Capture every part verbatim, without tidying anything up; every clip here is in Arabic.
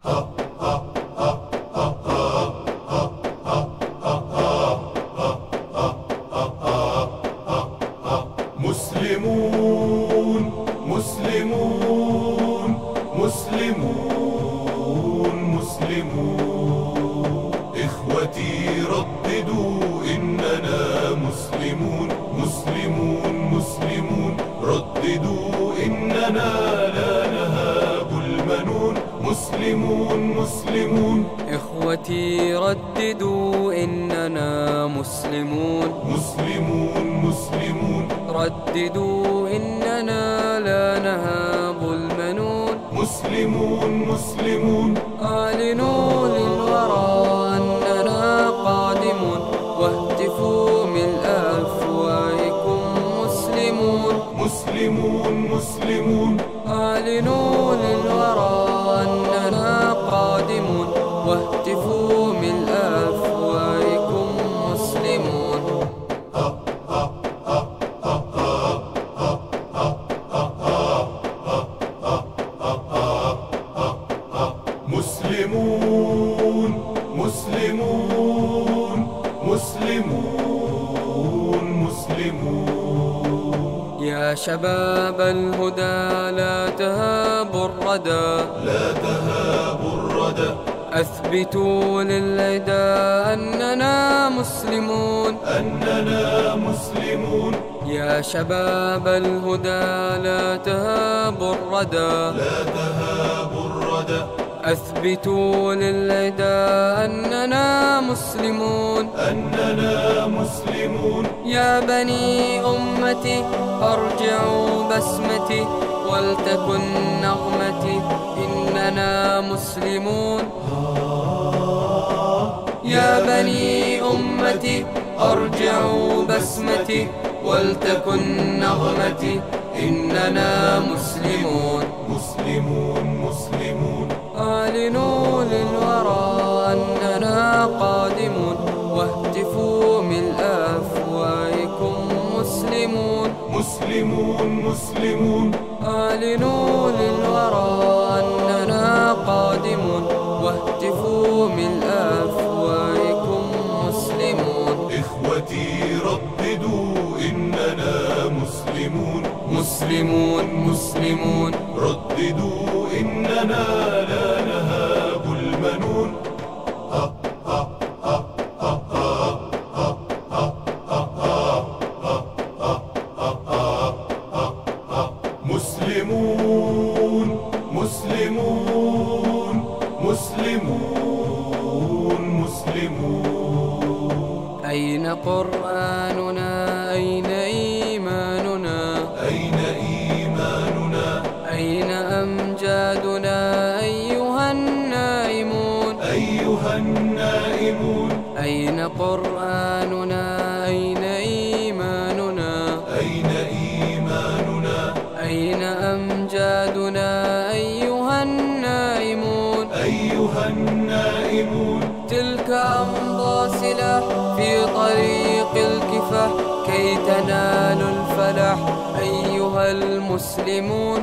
مسلمون مسلمون مسلمون مسلمون إخوتي رددوا إننا مسلمون مسلمون مسلمون رددوا إننا لا نهاب المنون مسلمون مسلمون إخوتي رددوا إننا مسلمون مسلمون مسلمون رددوا إننا لا نهاب المنون مسلمون مسلمون أعلنوا للورى أننا قادمون واهتفوا ملء أفواهكم مسلمون مسلمون مسلمون أعلنوا للورى أننا قادمون واهتفوا ملء أفواهكم مسلمون مسلمون مسلمون مسلمون مسلمون يا شباب الهدى لا تهابوا الردى لا تهابوا الردى أثبتوا للعدا أننا مسلمون أننا مسلمون يا شباب الهدى لا تهابوا الردى لا تهابوا الردى أثبتوا للعدا أننا مسلمون أننا مسلمون يا بني أمتي أرجعوا بسمتي ولتكن نغمتي إننا مسلمون يا بني أمتي أرجعوا بسمتي ولتكن نغمتي إننا مسلمون مسلمون مسلمون أعلنوا للورى أننا قادمون واهتفوا ملء أفواهكم مسلمون مسلمون مسلمون أعلنوا للورى أننا قادمون واهتفوا ملء أفواهكم مسلمون إخوتي رددوا إننا مسلمون مسلمون مسلمون رددوا إننا لا نهاب المنون مسلمون مسلمون مسلمون مسلمون أين قرآننا أين إيماننا أين إيماننا أين أمجادنا أيها النائمون أيها النائمون أين قرآننا أين إيماننا أين إيماننا أين أمجادنا أيها النائمون أيها النائمون تلك أمضى سلاح في طريق الكفاح كي تنالوا الفلاح أيها المسلمون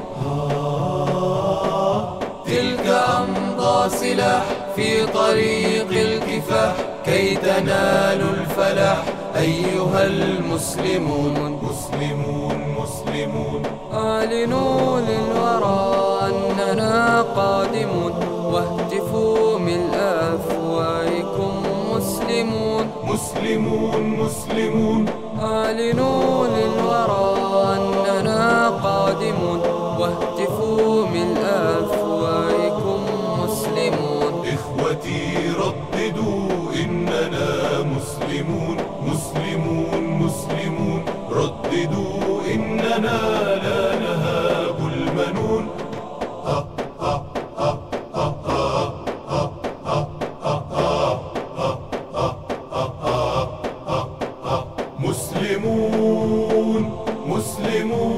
تلك أمضى سلاح في طريق الكفاح كي تنالوا الفلاح أيها المسلمون مسلمون مسلمون أعلنوا للورى أننا قادمون واهتفوا ملء أفواهكم مسلمون مسلمون مسلمون أعلنوا للورى أننا قادمون واهتفوا ملء أفواهكم مسلمون إخوتي رددوا إننا مسلمون مسلمون مسلمون رددوا إننا لا نهاب المنون مسلمون مسلمون